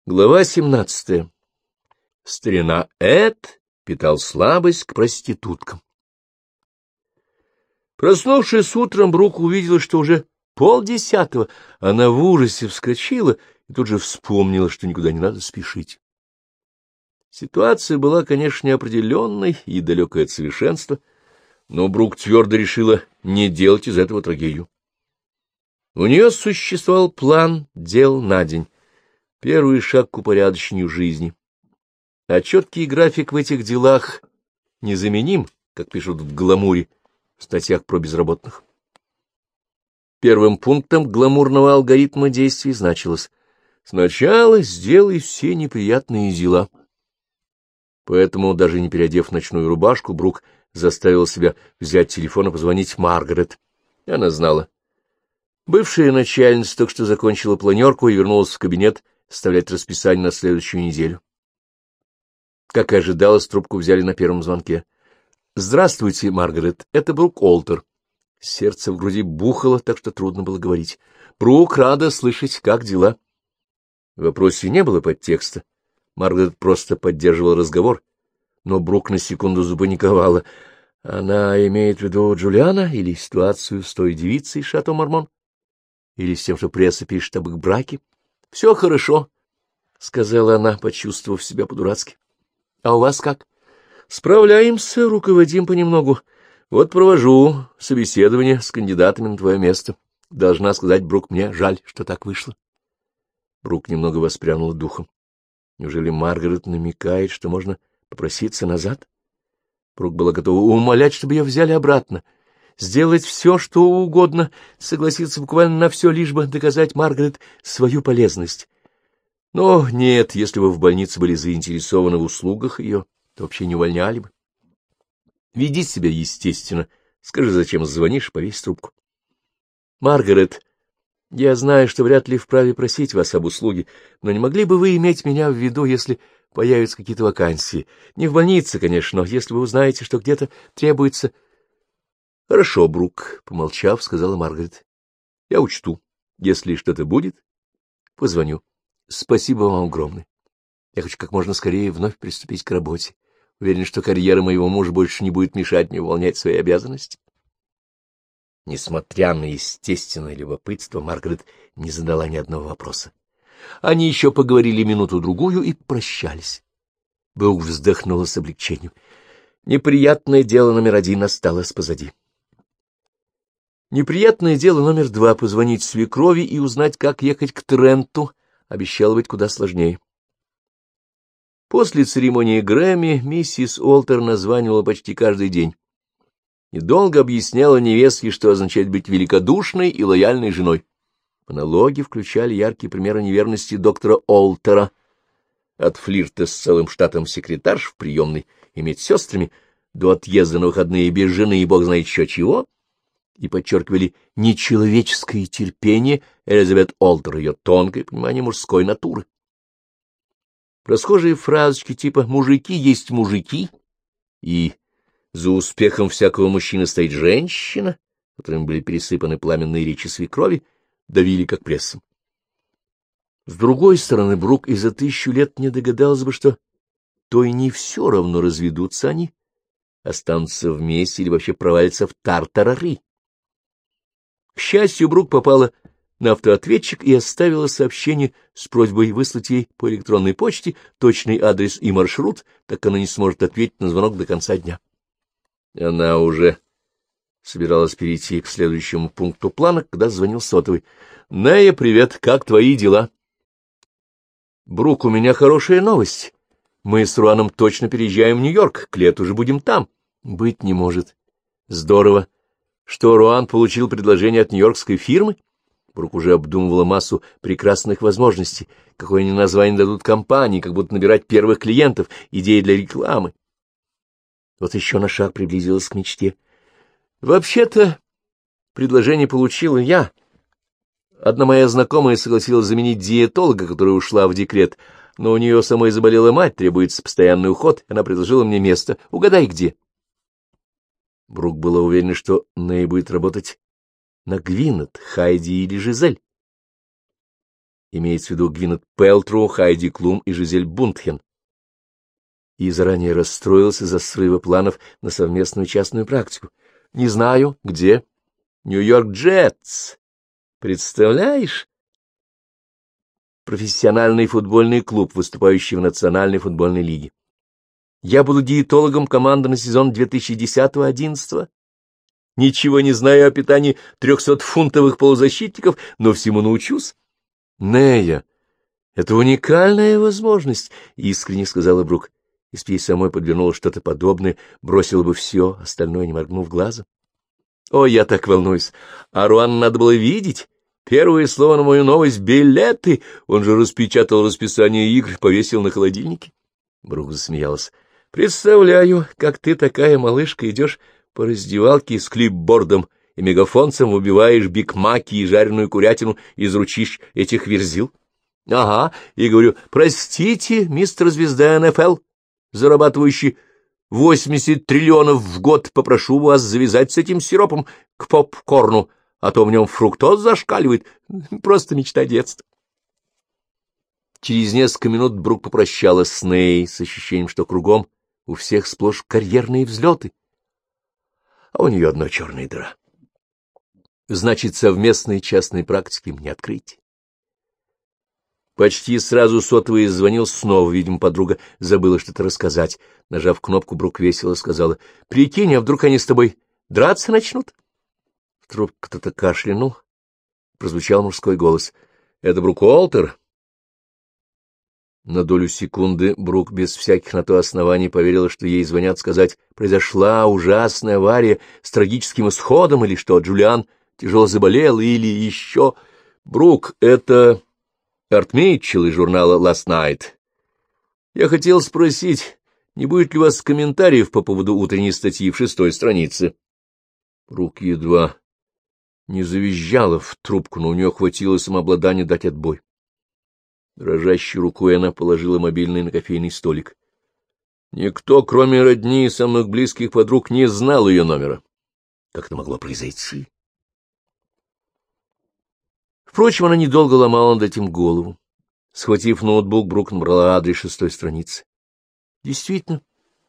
Глава 17. Старина Эд питал слабость к проституткам. Проснувшись утром, Брук увидела, что уже 9:30. Она в ужасе вскочила и тут же вспомнила, что никуда не надо спешить. Ситуация была, конечно, неопределенной и далекой от совершенства, но Брук твердо решила не делать из этого трагедию. У нее существовал план дел на день. Первый шаг к упорядочению жизни. А четкий график в этих делах незаменим, как пишут в «Гламуре», в статьях про безработных. Первым пунктом гламурного алгоритма действий значилось: сначала сделай все неприятные дела. Поэтому, даже не переодев ночную рубашку, Брук заставил себя взять телефон и позвонить Маргарет. Она знала. Бывшая начальница только что закончила планерку и вернулась в кабинет составлять расписание на следующую неделю. Как и ожидалось, трубку взяли на первом звонке. — Здравствуйте, Маргарет, это Брук Олтер. Сердце в груди бухало, так что трудно было говорить. — Брук, рада слышать, как дела? В вопросе не было подтекста. Маргарет просто поддерживала разговор, но Брук на секунду запаниковала. Она имеет в виду Джулиана или ситуацию с той девицей Шато Мармон? Или с тем, что пресса пишет об их браке? — Все хорошо, — сказала она, почувствовав себя по-дурацки. — А у вас как? — Справляемся, руководим понемногу. Вот провожу собеседование с кандидатами на твое место. Должна сказать, Брук, мне жаль, что так вышло. Брук немного воспрянула духом. Неужели Маргарет намекает, что можно попроситься назад? Брук была готова умолять, чтобы ее взяли обратно. Сделать все, что угодно, согласиться буквально на все, лишь бы доказать Маргарет свою полезность. Но нет, если бы в больнице были заинтересованы в услугах ее, то вообще не увольняли бы. Веди себя естественно. Скажи, зачем звонишь, повесь трубку. Маргарет, я знаю, что вряд ли вправе просить вас об услуге, но не могли бы вы иметь меня в виду, если появятся какие-то вакансии? Не в больнице, конечно, но если вы узнаете, что где-то требуется... — Хорошо, Брук, — помолчав, сказала Маргарет. — Я учту. Если что-то будет, позвоню. Спасибо вам огромное. Я хочу как можно скорее вновь приступить к работе. Уверен, что карьера моего мужа больше не будет мешать мне выполнять свои обязанности. Несмотря на естественное любопытство, Маргарет не задала ни одного вопроса. Они еще поговорили минуту-другую и прощались. Брук вздохнула с облегчением. Неприятное дело номер 1 осталось позади. Неприятное дело номер 2 — позвонить свекрови и узнать, как ехать к Тренту, обещало быть куда сложнее. После церемонии Грэмми миссис Олтер названивала почти каждый день и долго объясняла невестке, что означает быть великодушной и лояльной женой. Монологи включали яркие примеры неверности доктора Олтера, от флирта с целым штатом секретарш в приемной и медсестрами до отъезда на выходные без жены и бог знает еще чего, и подчеркивали нечеловеческое терпение Элизабет Олтер, ее тонкое понимание мужской натуры. Расхожие фразочки типа «мужики есть мужики» и «за успехом всякого мужчины стоит женщина», которыми были пересыпаны пламенные речи свекрови, давили как прессом. С другой стороны, Брук и за 1000 лет не догадался бы, что то и не все равно, разведутся они, останутся вместе или вообще провалятся в тартарары. К счастью, Брук попала на автоответчик и оставила сообщение с просьбой выслать ей по электронной почте точный адрес и маршрут, так как она не сможет ответить на звонок до конца дня. Она уже собиралась перейти к следующему пункту плана, когда звонил сотовый. — Нея, привет, как твои дела? — Брук, у меня хорошая новость. Мы с Руаном точно переезжаем в Нью-Йорк, к лету же будем там. — Быть не может. — Здорово. Что, Руан получил предложение от нью-йоркской фирмы? Брук уже обдумывала массу прекрасных возможностей. Какое они название дадут компании, как будут набирать первых клиентов, идеи для рекламы. Вот еще на шаг приблизилась к мечте. Вообще-то предложение получила я. Одна моя знакомая согласилась заменить диетолога, которая ушла в декрет, но у нее самой заболела мать, требуется постоянный уход, она предложила мне место. Угадай, где? Брук была уверена, что Нэй будет работать на Гвинет, Хайди или Жизель. имеется в виду Гвинет Пэлтроу, Хайди Клум и Жизель Бунтхен, и заранее расстроился из-за срыва планов на совместную частную практику. Не знаю, где. Нью-Йорк Джетс. Представляешь? Профессиональный футбольный клуб, выступающий в Национальной футбольной лиге. Я буду диетологом команды на сезон 2010-11. Ничего не знаю о питании 300-фунтовых полузащитников, но всему научусь. Нея, это уникальная возможность, — искренне сказала Брук. Если бы ей самой подвернуло что-то подобное, бросила бы все, остальное не моргнув глазом. Ой, я так волнуюсь. А Руан надо было видеть. Первое слово на мою новость — билеты. Он же распечатал расписание игр, повесил на холодильнике. Брук засмеялась. Представляю, как ты, такая малышка, идешь по раздевалке с клипбордом и мегафонцем выбиваешь бигмаки и жареную курятину из ручищ этих верзил. Ага, и говорю: простите, мистер Звезда НФЛ, зарабатывающий 80 триллионов в год, попрошу вас завязать с этим сиропом к попкорну, а то в нем фруктоз зашкаливает. Просто мечта детства. Через несколько минут Брук попрощалась с Ней с ощущением, что кругом у всех сплошь карьерные взлеты, а у нее одна черная дыра. Значит, совместной частной практики мне открыть. Почти сразу сотовый звонил снова, видимо, подруга забыла что-то рассказать. Нажав кнопку, Брук весело сказала: прикинь, а вдруг они с тобой драться начнут? В трубке кто-то кашлянул. Прозвучал мужской голос. — Это Брук Уолтер? На долю секунды Брук без всяких на то оснований поверила, что ей звонят сказать: произошла ужасная авария с трагическим исходом, или что Джулиан тяжело заболел, или еще... Брук, это Арт Митчелл из журнала Last Night. Я хотел спросить, не будет ли у вас комментариев по поводу утренней статьи в 6-й странице? Брук едва не завизжала в трубку, но у нее хватило самообладания дать отбой. Дрожащей рукой она положила мобильный на кофейный столик. Никто, кроме родни и самых близких подруг, не знал ее номера. Как это могло произойти? Впрочем, она недолго ломала над этим голову. Схватив ноутбук, Брук набрала адрес 6-й страницы. Действительно,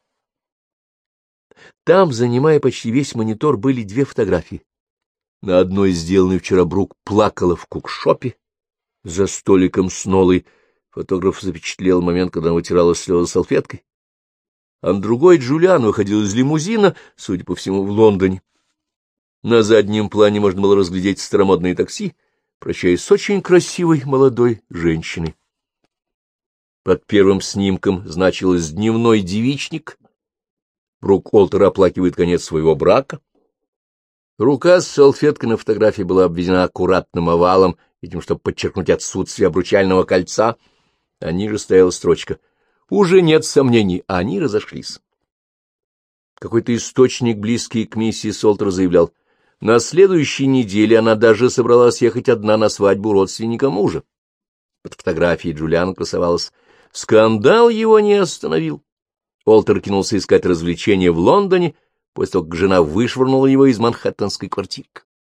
там, занимая почти весь монитор, были две фотографии. На одной, сделанной вчера, Брук плакала в кукшопе за столиком с Нолой. Фотограф запечатлел момент, когда она вытирала слезы салфеткой. А на другой Джулиан выходил из лимузина, судя по всему, в Лондоне. На заднем плане можно было разглядеть старомодные такси, прощаясь с очень красивой молодой женщиной. Под первым снимком значилось «Дневной девичник». Брук Уолтер оплакивает конец своего брака. Рука с салфеткой на фотографии была обведена аккуратным овалом, видимо, чтобы подчеркнуть отсутствие обручального кольца, а ниже стояла строчка: «Уже нет сомнений, они разошлись». Какой-то источник, близкий к миссис Уолтер, заявлял: на следующей неделе она даже собралась ехать одна на свадьбу родственника мужа. Под фотографией Джулиан красовалась. Скандал его не остановил. Уолтер кинулся искать развлечения в Лондоне, после того, как жена вышвырнула его из манхэттенской квартиры.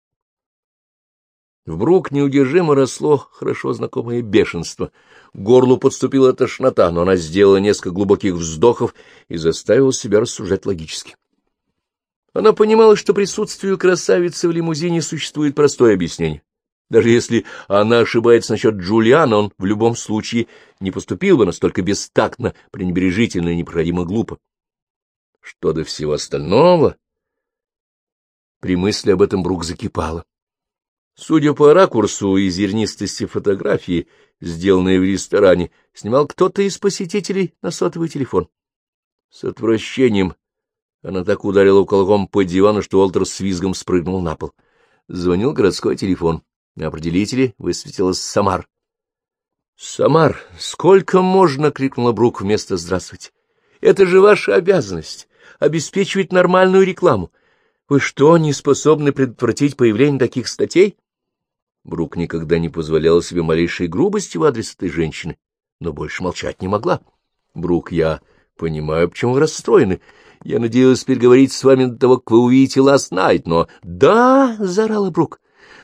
В Брук неудержимо росло хорошо знакомое бешенство. К горлу подступила тошнота, но она сделала несколько глубоких вздохов и заставила себя рассуждать логически. Она понимала, что присутствию красавицы в лимузине существует простое объяснение. Даже если она ошибается насчет Джулиана, он в любом случае не поступил бы настолько бестактно, пренебрежительно и непроходимо глупо. Что до всего остального, при мысли об этом Брук закипала. Судя по ракурсу и зернистости фотографии, сделанной в ресторане, снимал кто-то из посетителей на сотовый телефон. С отвращением она так ударила кулаком по дивану, что Уолтер с визгом спрыгнул на пол. Звонил городской телефон. На определителе высветилась Самар. — Самар, сколько можно? — крикнула Брук вместо «здравствуйте». — Это же ваша обязанность — обеспечивать нормальную рекламу. Вы что, не способны предотвратить появление таких статей? Брук никогда не позволяла себе малейшей грубости в адрес этой женщины, но больше молчать не могла. — Брук, я понимаю, почему вы расстроены. Я надеялась переговорить с вами до того, как вы увидите Last Night, но... — Да, — заорала Брук, —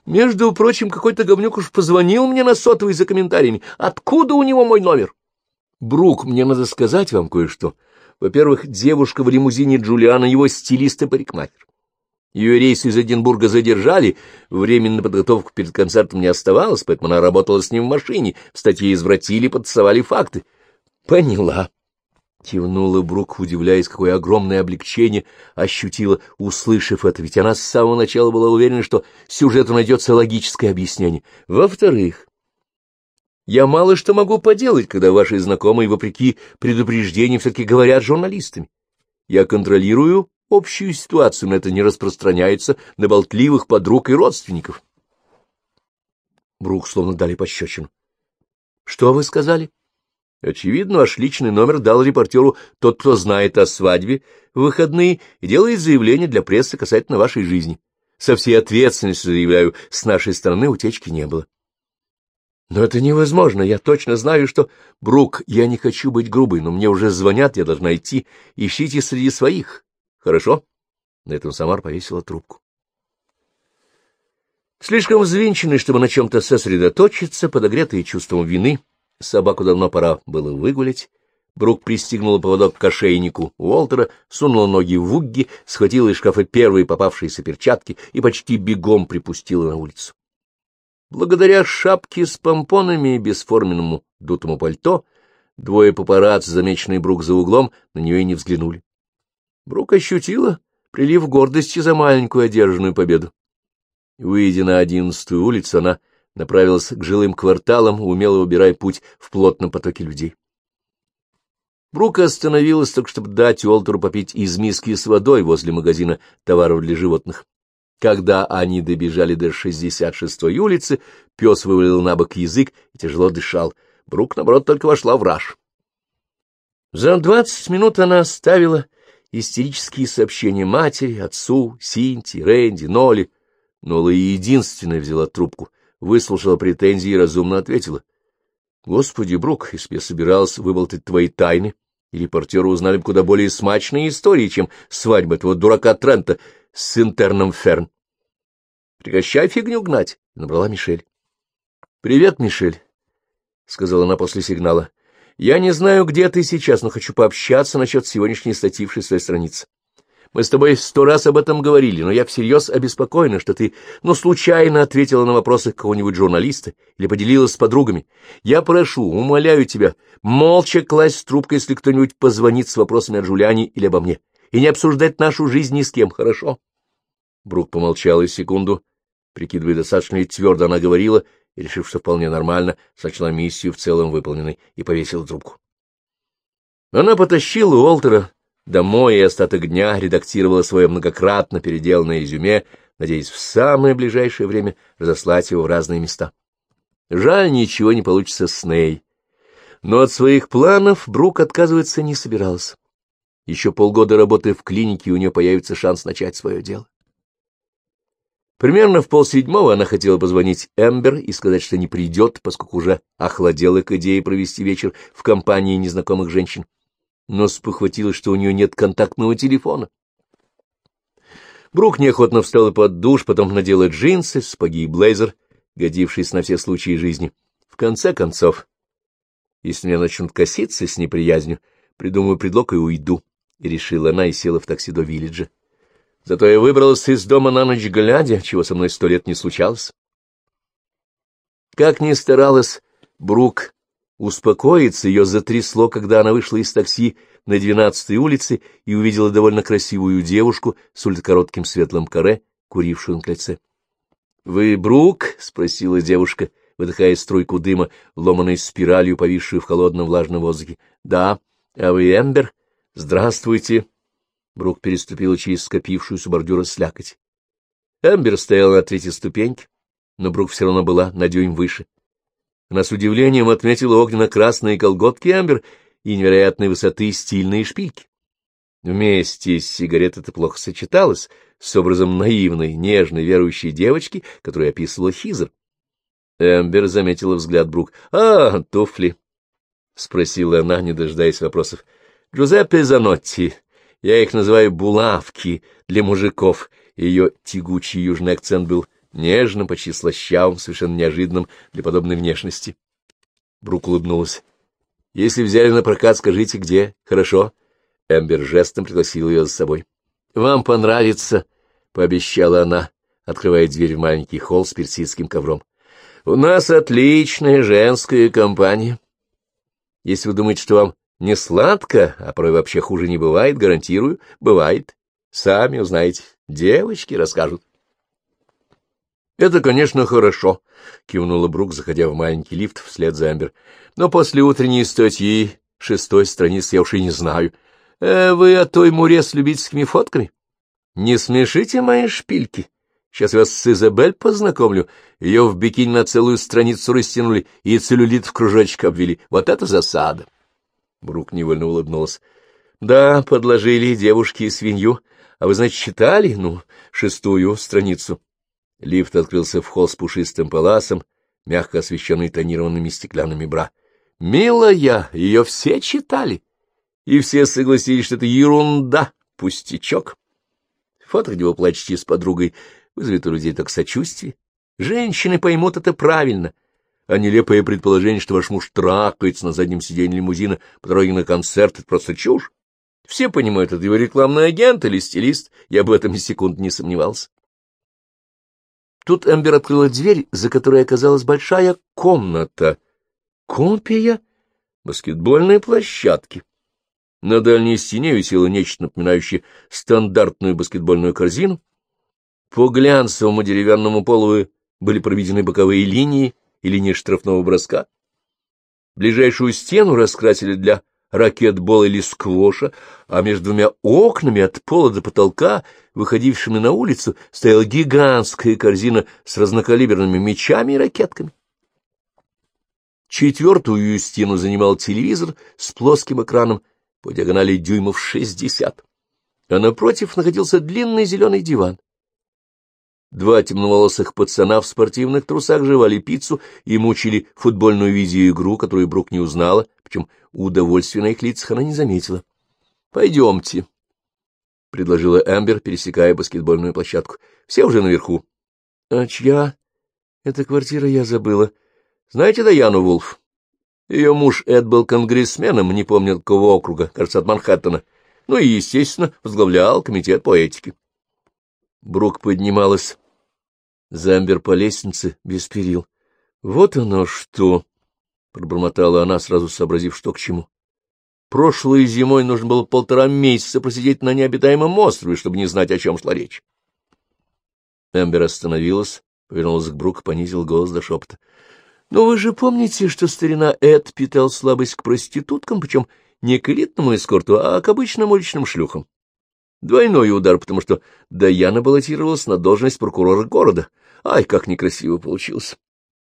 Между прочим, какой-то говнюк уж позвонил мне на сотовый за комментариями. Откуда у него мой номер? Брук, мне надо сказать вам кое-что. Во-первых, девушка в лимузине Джулиана, его стилист и парикмахер. Ее рейс из Эдинбурга задержали, времени на подготовку перед концертом не оставалось, поэтому она работала с ним в машине, в статье извратили, подтасовали факты. — Поняла. — кивнула Брук, удивляясь, какое огромное облегчение ощутила, услышав это, ведь она с самого начала была уверена, что сюжету найдется логическое объяснение. Во-вторых, я мало что могу поделать, когда ваши знакомые, вопреки предупреждениям, все-таки говорят журналистами. Я контролирую общую ситуацию, но это не распространяется на болтливых подруг и родственников. Брук словно дали пощечину. — Что вы сказали? — Очевидно, ваш личный номер дал репортеру тот, кто знает о свадьбе в выходные и делает заявление для прессы касательно вашей жизни. Со всей ответственностью заявляю, с нашей стороны утечки не было. Но это невозможно, я точно знаю, что... Брук, я не хочу быть грубой, но мне уже звонят, я должна идти. Ищите среди своих. Хорошо? На этом Самар повесила трубку. Слишком взвинченный, чтобы на чем-то сосредоточиться, подогретый чувством вины, собаку давно пора было выгулять. Брук пристегнула поводок к ошейнику Уолтера, сунула ноги в угги, схватила из шкафа первые попавшиеся перчатки и почти бегом припустила на улицу. Благодаря шапке с помпонами и бесформенному дутому пальто, двое папарацци, замеченные Брук за углом, на нее и не взглянули. Брук ощутила прилив гордости за маленькую одержанную победу. Выйдя на 11-ю улицу, она направилась к жилым кварталам, умело убирая путь в плотном потоке людей. Брук остановилась только, чтобы дать Уолтеру попить из миски с водой возле магазина товаров для животных. Когда они добежали до 66-й улицы, пес вывалил на бок язык и тяжело дышал. Брук, наоборот, только вошла в раж. За 20 минут она оставила истерические сообщения матери, отцу, Синти, Рэнди, Нолли. Нола единственная взяла трубку, выслушала претензии и разумно ответила. — Господи, Брук, если я собиралась выболтать твои тайны, и репортеры узнали бы куда более смачные истории, чем свадьба этого дурака Трента с интерном Ферн. — Прекращай фигню гнать, — набрала Мишель. — Привет, Мишель, — сказала она после сигнала. — Я не знаю, где ты сейчас, но хочу пообщаться насчет сегодняшней статьи в 6-й странице. Мы с тобой 100 раз об этом говорили, но я всерьез обеспокоена, что ты, случайно ответила на вопросы какого-нибудь журналиста или поделилась с подругами. Я прошу, умоляю тебя, молча класть трубку, если кто-нибудь позвонит с вопросами о Джулиане или обо мне, и не обсуждать нашу жизнь ни с кем, хорошо? Брук помолчала секунду, прикидывая, достаточно ли твердо она говорила, и, решив, что вполне нормально, сочла миссию в целом выполненной и повесила трубку. Она потащила Уолтера домой и остаток дня редактировала свое многократно переделанное резюме, надеясь в самое ближайшее время разослать его в разные места. Жаль, ничего не получится с Ней. Но от своих планов Брук отказываться не собиралась. Еще полгода работы в клинике, и у нее появится шанс начать свое дело. Примерно в 6:30 она хотела позвонить Эмбер и сказать, что не придет, поскольку уже охладела к идее провести вечер в компании незнакомых женщин, но спохватилась, что у нее нет контактного телефона. Брук неохотно встала под душ, потом надела джинсы, сапоги и блейзер, годившиеся на все случаи жизни. В конце концов, если меня начнут коситься с неприязнью, придумаю предлог и уйду, — и решила она и села в такси до Виллиджа. Зато я выбралась из дома на ночь глядя, чего со мной 100 лет не случалось. Как ни старалась Брук успокоиться, ее затрясло, когда она вышла из такси на 12-й улице и увидела довольно красивую девушку с ультракоротким светлым каре, курившую на крыльце. — Вы Брук? — спросила девушка, выдыхая струйку дыма, ломаной спиралью, повисшую в холодном влажном воздухе. — Да. А вы Эмбер? — Здравствуйте. Брук переступила через скопившуюся бордюра слякоть. Эмбер стояла на 3-й ступеньке, но Брук все равно была на дюйм выше. Она с удивлением отметила огненно-красные колготки Эмбер и невероятной высоты стильные шпильки. Вместе с сигаретой это плохо сочеталось с образом наивной, нежной, верующей девочки, которую описывала Хизер. Эмбер заметила взгляд Брук. — А, туфли! — спросила она, не дожидаясь вопросов. — Джузеппе Занотти. Я их называю булавки для мужиков. Ее тягучий южный акцент был нежным, почти слащавым, совершенно неожиданным для подобной внешности. Брук улыбнулась. — Если взяли на прокат, скажите, где. Хорошо. Эмбер жестом пригласил ее за собой. — Вам понравится, — пообещала она, открывая дверь в маленький холл с персидским ковром. — У нас отличная женская компания. Если вы думаете, что вам не сладко, а порой вообще хуже не бывает, гарантирую, бывает. Сами узнаете, девочки расскажут. — Это, конечно, хорошо, — кивнула Брук, заходя в маленький лифт вслед за Эмбер. — Но после утренней статьи 6 страницы я уж и не знаю. Вы о той муре с любительскими фотками? Не смешите мои шпильки. Сейчас я вас с Изабель познакомлю. Ее в бикини на целую страницу растянули и целлюлит в кружочек обвели. Вот это засада! Брук невольно улыбнулась. — Да, подложили девушке свинью. А вы, значит, читали? 6 страницу. Лифт открылся в холл с пушистым паласом, мягко освещенный тонированными стеклянными бра. — Милая, ее все читали. И все согласились, что это ерунда, пустячок. Фото, где вы плачете с подругой, вызовет у людей так сочувствие. Женщины поймут это правильно, а нелепое предположение, что ваш муж трахается на заднем сиденье лимузина по дороге на концерт, это просто чушь. Все понимают, это его рекламный агент или стилист, я бы в этом ни секунды не сомневался. Тут Эмбер открыла дверь, за которой оказалась большая комната. Копия баскетбольной площадки. На дальней стене висело нечто напоминающее стандартную баскетбольную корзину. По глянцевому деревянному полу были проведены боковые линии и линии штрафного броска. Ближайшую стену раскрасили для ракетбола или сквоша, а между двумя окнами от пола до потолка, выходившими на улицу, стояла гигантская корзина с разнокалиберными мячами и ракетками. 4-ю стену занимал телевизор с плоским экраном по диагонали дюймов 60, а напротив находился длинный зеленый диван. 2 темноволосых пацана в спортивных трусах жевали пиццу и мучили футбольную видеоигру, которую Брук не узнала, причем удовольствия на их лицах она не заметила. — Пойдемте, — предложила Эмбер, пересекая баскетбольную площадку. — Все уже наверху. — А чья? Эта квартира я забыла. Знаете Даяну Вулф? Ее муж Эд был конгрессменом, не помню, от какого округа, кажется, от Манхэттена. Ну и, естественно, возглавлял комитет по этике. Брук поднималась за Эмбер по лестнице без перил. — Вот оно что! — пробормотала она, сразу сообразив, что к чему. Прошлой зимой нужно было 1,5 месяца просидеть на необитаемом острове, чтобы не знать, о чем шла речь. Эмбер остановилась, повернулась к Брук, понизил голос до шепота. — Но вы же помните, что старина Эд питал слабость к проституткам, причем не к элитному эскорту, а к обычным уличным шлюхам? Двойной удар, потому что Даяна баллотировалась на должность прокурора города. Ай, как некрасиво получилось.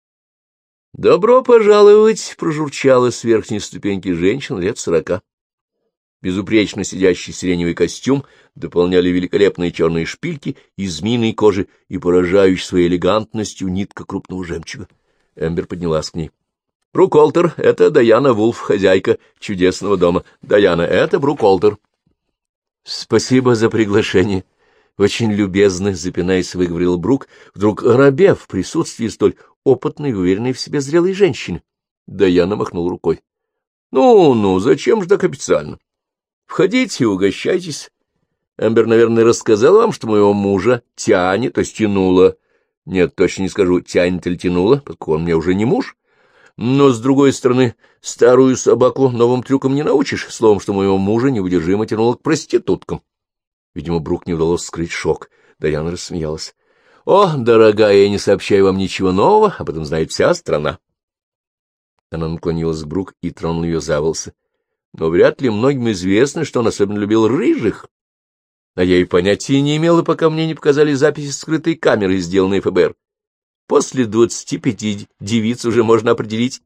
— Добро пожаловать! — прожурчала с верхней ступеньки женщина лет 40. Безупречно сидящий сиреневый костюм дополняли великолепные черные шпильки из змеиной кожи и поражающей своей элегантностью нитка крупного жемчуга. Эмбер поднялась к ней. — Брук Олтер — это Даяна Вулф, хозяйка чудесного дома. Даяна — это Брук Олтер. — Спасибо за приглашение. Очень любезно, запинаясь, выговорил Брук, вдруг оробев в присутствии столь опытной и уверенной в себе зрелой женщины. Даяна махнул рукой. — Ну, зачем же так официально? Входите и угощайтесь. Эмбер, наверное, рассказал вам, что моего мужа тянет, то есть тянуло. Нет, точно не скажу, тянет или тянуло, поскольку он мне уже не муж. Но, с другой стороны, старую собаку новым трюкам не научишь, словом, что моего мужа неудержимо тянуло к проституткам. Видимо, Брук не удалось скрыть шок. Даяна рассмеялась. — О, дорогая, я не сообщаю вам ничего нового, об этом знает вся страна. Она наклонилась к Брук и тронула ее за волосы. Но вряд ли многим известно, что он особенно любил рыжих. А я и понятия не имела, пока мне не показали записи скрытой камеры, сделанной ФБР. После 25 девиц уже можно определить.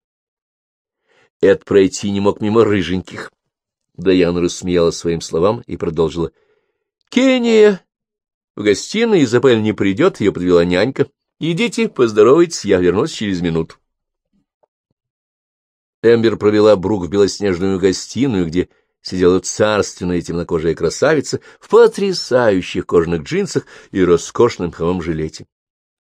Эд пройти не мог мимо рыженьких. Даяна рассмеялась своим словам и продолжила. — Кения! В гостиной Изабель не придет, ее подвела нянька. Идите, поздоровайтесь, я вернусь через минуту. Эмбер провела Брук в белоснежную гостиную, где сидела царственная темнокожая красавица в потрясающих кожаных джинсах и роскошном меховом жилете.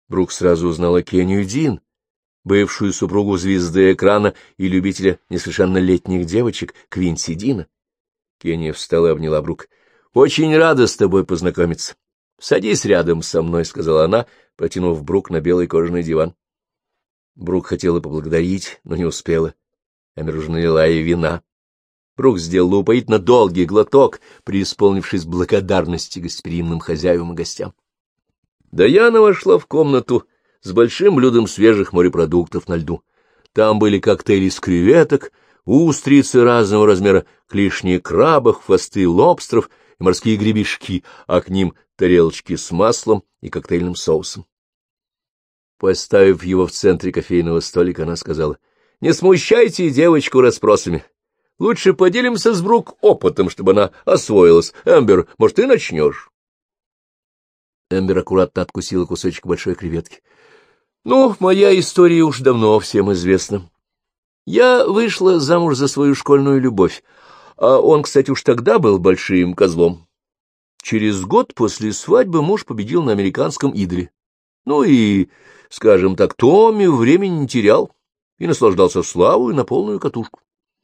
Брук сразу узнала Кению Дин, бывшую супругу звезды экрана и любителя несовершеннолетних девочек Квинси Дина. Кения встала и обняла Брук. — Очень рада с тобой познакомиться. — Садись рядом со мной, — сказала она, протянув Брук на белый кожаный диван. Брук хотела поблагодарить, но не успела. Эмбер уже налила ей вина. Брук сделала упоительно долгий глоток, преисполнившись благодарности гостеприимным хозяевам и гостям. Даяна вошла в комнату с большим блюдом свежих морепродуктов на льду. Там были коктейли из креветок, устрицы разного размера, клешни крабов, хвосты лобстеров и морские гребешки, а к ним тарелочки с маслом и коктейльным соусом. Поставив его в центре кофейного столика, она сказала: — Не смущайте девочку расспросами. Лучше поделимся с Брук опытом, чтобы она освоилась. Эмбер, может, ты начнешь? Эмбер аккуратно откусила кусочек большой креветки. — Ну, моя история уж давно всем известна. Я вышла замуж за свою школьную любовь, а он, кстати, уж тогда был большим козлом. Через год после свадьбы муж победил на американском идоле. Ну и, скажем так, Томми времени не терял и наслаждался славой на полную катушку.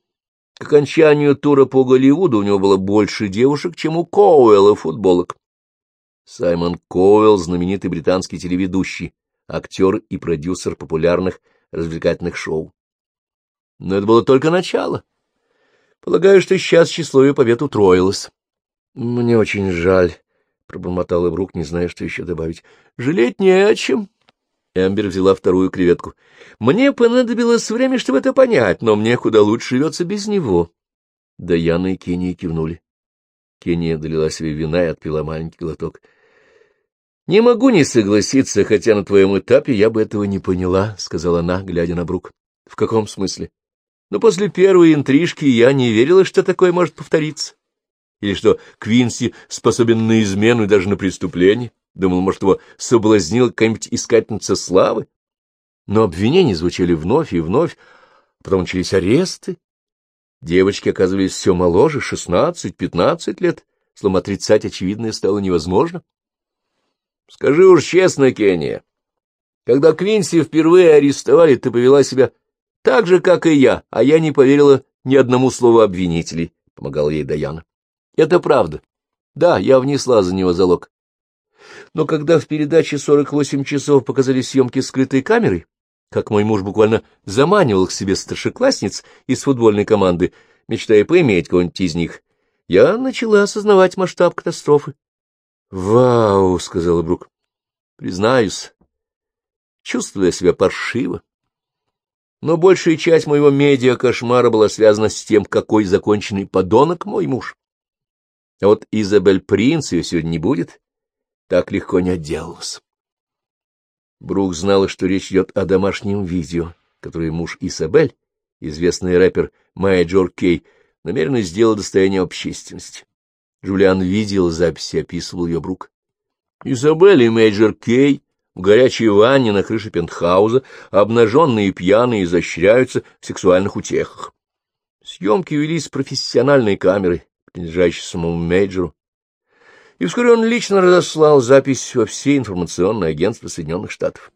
К окончанию тура по Голливуду у него было больше девушек, чем у Коуэлла футболок. Саймон Коуэлл — знаменитый британский телеведущий, актер и продюсер популярных развлекательных шоу. Но это было только начало. Полагаю, что сейчас число ее побед утроилось. — Мне очень жаль, — пробормотала Брук, не зная, что еще добавить. — Жалеть не о чем. Эмбер взяла вторую креветку. — Мне понадобилось время, чтобы это понять, но мне куда лучше живется без него. Даяна и Кения кивнули. Кения долила себе вина и отпила маленький глоток. — Не могу не согласиться, хотя на твоем этапе я бы этого не поняла, — сказала она, глядя на Брук. — В каком смысле? — Но после первой интрижки я не верила, что такое может повториться. Или что Квинси способен на измену и даже на преступление. Думал, может, его соблазнила какая-нибудь искательница славы. Но обвинения звучали вновь и вновь, а потом начались аресты. Девочки оказывались все моложе, 16-15 лет, словно отрицать очевидное стало невозможно. Скажи уж честно, Кения, когда Квинси впервые арестовали, ты повела себя так же, как и я, а я не поверила ни одному слову обвинителей, — помогала ей Даяна. Это правда. Да, я внесла за него залог. Но когда в передаче «48 часов» показали съемки скрытой камерой, как мой муж буквально заманивал к себе старшеклассниц из футбольной команды, мечтая поиметь кого-нибудь из них, я начала осознавать масштаб катастрофы. «Вау!» — сказала Брук. «Признаюсь, чувствую я себя паршиво. Но большая часть моего медиа-кошмара была связана с тем, какой законченный подонок мой муж. А вот Изабель Принц ее сегодня не будет, так легко не отделалась». Брук знала, что речь идет о домашнем видео, которое муж Изабель, известный рэпер Мэйджор Кей, намеренно сделал достоянием общественности. Джулиан видел записи, описывал ее Брук. Изабель и Мэйджор Кей в горячей ванне на крыше пентхауза, обнаженные и пьяные, изощряются в сексуальных утехах. Съемки велись с профессиональной камерой, принадлежащей самому Мэйджору, и вскоре он лично разослал запись во все информационные агентства Соединенных Штатов.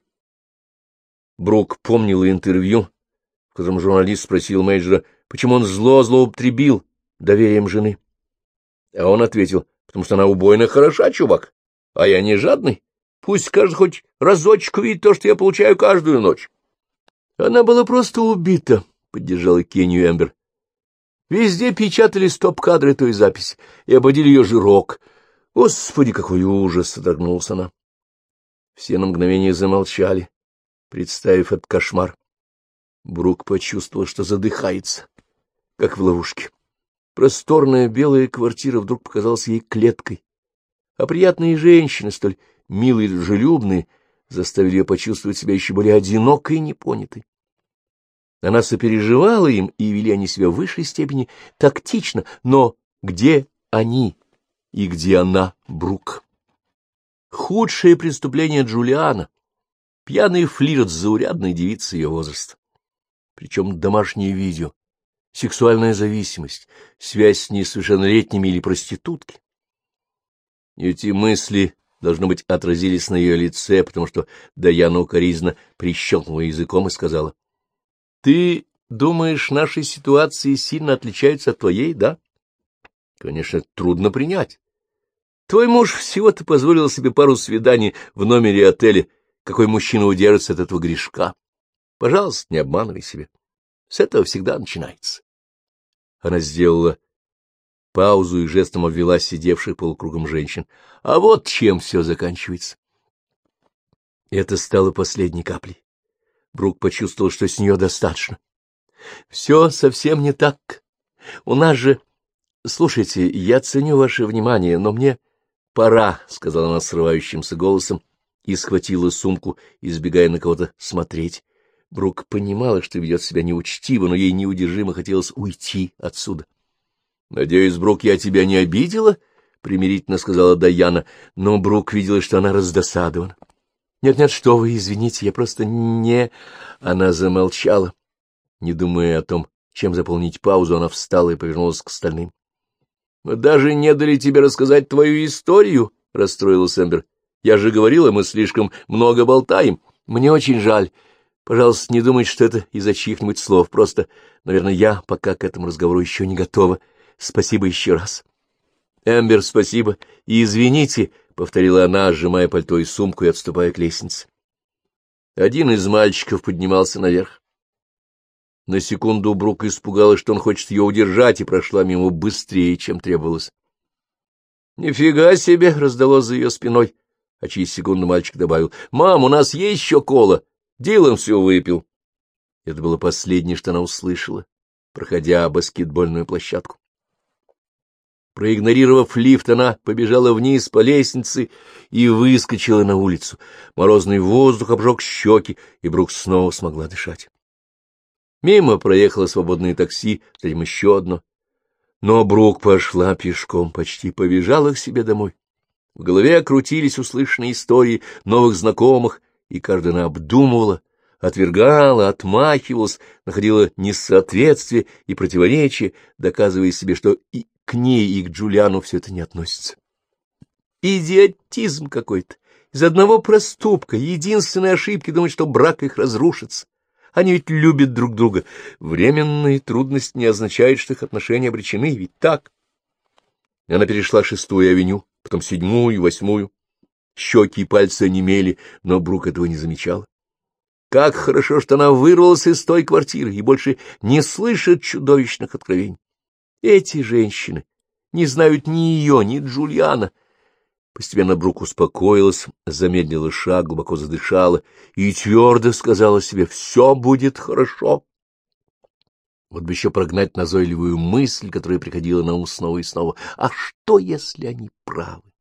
Брук помнила интервью, в котором журналист спросил Мэйджора, почему он злоупотребил доверием жены. А он ответил: потому что она убойно хороша, чувак, а я не жадный. Пусть каждый хоть разочек видит то, что я получаю каждую ночь. Она была просто убита, — поддержала Кению Эмбер. Везде печатали стоп-кадры той записи и ободили ее жирок. Господи, какой ужас! — содрогнулась она. Все на мгновение замолчали, представив этот кошмар. Брук почувствовал, что задыхается, как в ловушке. Просторная белая квартира вдруг показалась ей клеткой, а приятные женщины, столь милые и дружелюбные, заставили ее почувствовать себя еще более одинокой и непонятой. Она сопереживала им, и вели они себя в высшей степени тактично, но где они и где она, Брук? Худшее преступление Джулиана — пьяный флирт с заурядной девицей ее возраста. Причем домашнее видео, сексуальная зависимость, связь с несовершеннолетними или проститутки. Эти мысли должно быть, отразились на ее лице, потому что Даяна укоризненно прищелкнула языком и сказала: — Ты думаешь, наши ситуации сильно отличаются от твоей, да? Конечно, трудно принять. Твой муж всего-то позволил себе пару свиданий в номере отеля. Какой мужчина удержится от этого грешка? Пожалуйста, не обманывай себя. С этого всегда начинается. Она сделала паузу и жестом обвела сидевших полукругом женщин. А вот чем все заканчивается. Это стало последней каплей. Брук почувствовал, что с нее достаточно. Все совсем не так. У нас же... Слушайте, я ценю ваше внимание, но мне пора, — сказала она срывающимся голосом и схватила сумку, избегая на кого-то смотреть. Брук понимала, что ведет себя неучтиво, но ей неудержимо хотелось уйти отсюда. — Надеюсь, Брук, я тебя не обидела? — примирительно сказала Даяна, но Брук видела, что она раздосадована. — Нет-нет, что вы, извините, я просто не... Она замолчала. Не думая о том, чем заполнить паузу, она встала и повернулась к остальным. — Мы даже не дали тебе рассказать твою историю, — расстроилась Эмбер. — Я же говорила, мы слишком много болтаем. Мне очень жаль. Пожалуйста, не думайте, что это из-за чьих-нибудь слов. Просто, наверное, я пока к этому разговору еще не готова. Спасибо еще раз. — Эмбер, спасибо. И извините, — повторила она, сжимая пальто и сумку и отступая к лестнице. Один из мальчиков поднимался наверх. На секунду Брук испугалась, что он хочет ее удержать, и прошла мимо быстрее, чем требовалось. — Нифига себе! — раздалось за ее спиной, а через секунду мальчик добавил: — Мам, у нас есть еще кола. Дилан все выпил. Это было последнее, что она услышала, проходя баскетбольную площадку. Проигнорировав лифт, она побежала вниз по лестнице и выскочила на улицу. Морозный воздух обжег щеки, и Брук снова смогла дышать. Мимо проехало свободное такси, затем еще одно. Но Брук пошла пешком, почти побежала к себе домой. В голове крутились услышанные истории новых знакомых, и каждая она обдумывала, отвергала, отмахивалась, находила несоответствие и противоречие, доказывая себе, что и к ней, и к Джулиану все это не относится. Идиотизм какой-то. Из одного проступка, единственной ошибки думать, что брак их разрушится. Они ведь любят друг друга. Временные трудности не означают, что их отношения обречены, ведь так. Она перешла 6-ю авеню, потом 7-ю, 8-ю. Щеки и пальцы онемели, но Брук этого не замечала. Как хорошо, что она вырвалась из той квартиры и больше не слышит чудовищных откровений. Эти женщины не знают ни ее, ни Джулиана. Постепенно Брук успокоилась, замедлила шаг, глубоко задышала и твердо сказала себе: «Все будет хорошо». Вот бы еще прогнать назойливую мысль, которая приходила на ум снова и снова. А что, если они правы?